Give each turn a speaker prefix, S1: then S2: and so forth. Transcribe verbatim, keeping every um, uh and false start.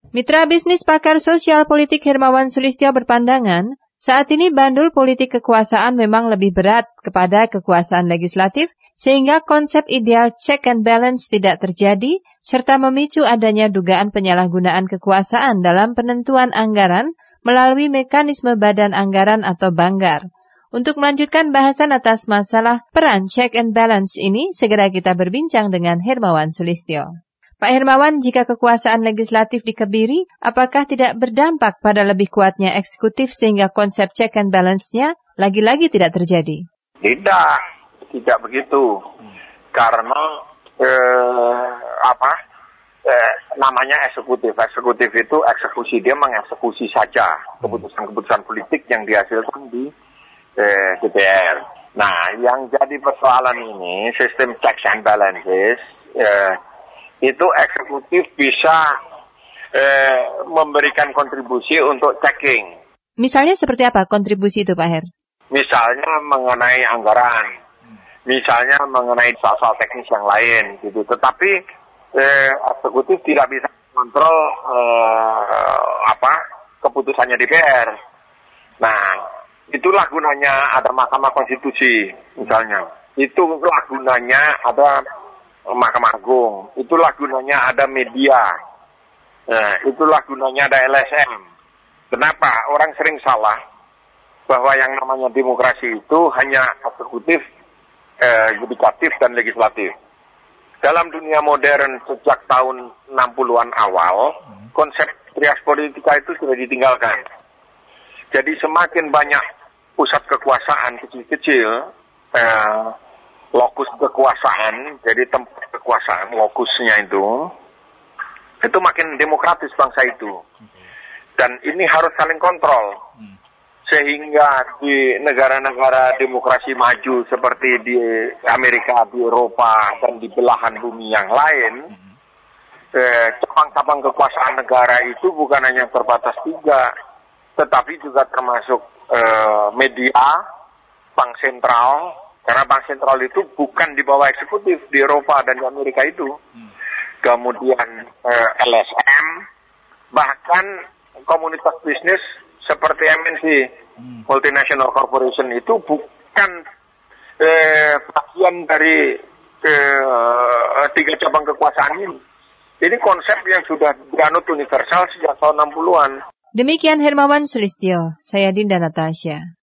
S1: Mitra bisnis pakar sosial politik Hermawan Sulistyo berpandangan, saat ini bandul politik kekuasaan memang lebih berat kepada kekuasaan legislatif, sehingga konsep ideal check and balance tidak terjadi, serta memicu adanya dugaan penyalahgunaan kekuasaan dalam penentuan anggaran melalui mekanisme badan anggaran atau banggar. Untuk melanjutkan bahasan atas masalah peran check and balance ini, segera kita berbincang dengan Hermawan Sulistyo. Pak Hermawan, jika kekuasaan legislatif dikebiri, apakah tidak berdampak pada lebih kuatnya eksekutif sehingga konsep check and balance-nya lagi-lagi tidak terjadi?
S2: Tidak, tidak begitu. Karena eh, apa? Eh, namanya eksekutif. Eksekutif itu eksekusi, dia mengeksekusi saja keputusan-keputusan politik yang dihasilkan di eh, D P R. Nah, yang jadi persoalan ini sistem checks and balances. Eh, itu eksekutif bisa eh, memberikan kontribusi untuk checking.
S1: Misalnya seperti apa kontribusi itu, Pak Her?
S2: Misalnya mengenai anggaran, misalnya mengenai soal-soal teknis yang lain, gitu. Tetapi eh, eksekutif tidak bisa mengontrol eh, apa keputusannya D P R. Nah, itulah gunanya ada Mahkamah Konstitusi, misalnya. Itulah gunanya ada Mahkamah Agung, itulah gunanya ada media, nah, itulah gunanya ada L S M. Kenapa? Orang sering salah bahwa yang namanya demokrasi itu hanya eksekutif, eh, yudikatif, dan legislatif. Dalam dunia modern sejak tahun enam puluhan awal, konsep trias politika itu sudah ditinggalkan. Jadi semakin banyak pusat kekuasaan kecil-kecil, eh, lokus kekuasaan, jadi tempat kekuasaan, lokusnya itu, itu makin demokratis bangsa itu. Dan ini harus saling kontrol. Sehingga di negara-negara demokrasi maju seperti di Amerika, di Eropa, dan di belahan bumi yang lain, eh, cabang-cabang kekuasaan negara itu bukan hanya terbatas tiga, tetapi juga termasuk eh, media, bank sentral. Karena bank sentral itu bukan di bawah eksekutif di Eropa dan di Amerika itu. Hmm. Kemudian eh, L S M, bahkan komunitas bisnis seperti M N C, hmm. Multinational Corporation, itu bukan eh, bagian dari eh, tiga cabang kekuasaan ini. Ini konsep yang sudah dianut universal sejak tahun enam puluhan.
S1: Demikian Hermawan Sulistyo, saya Dinda Natasha.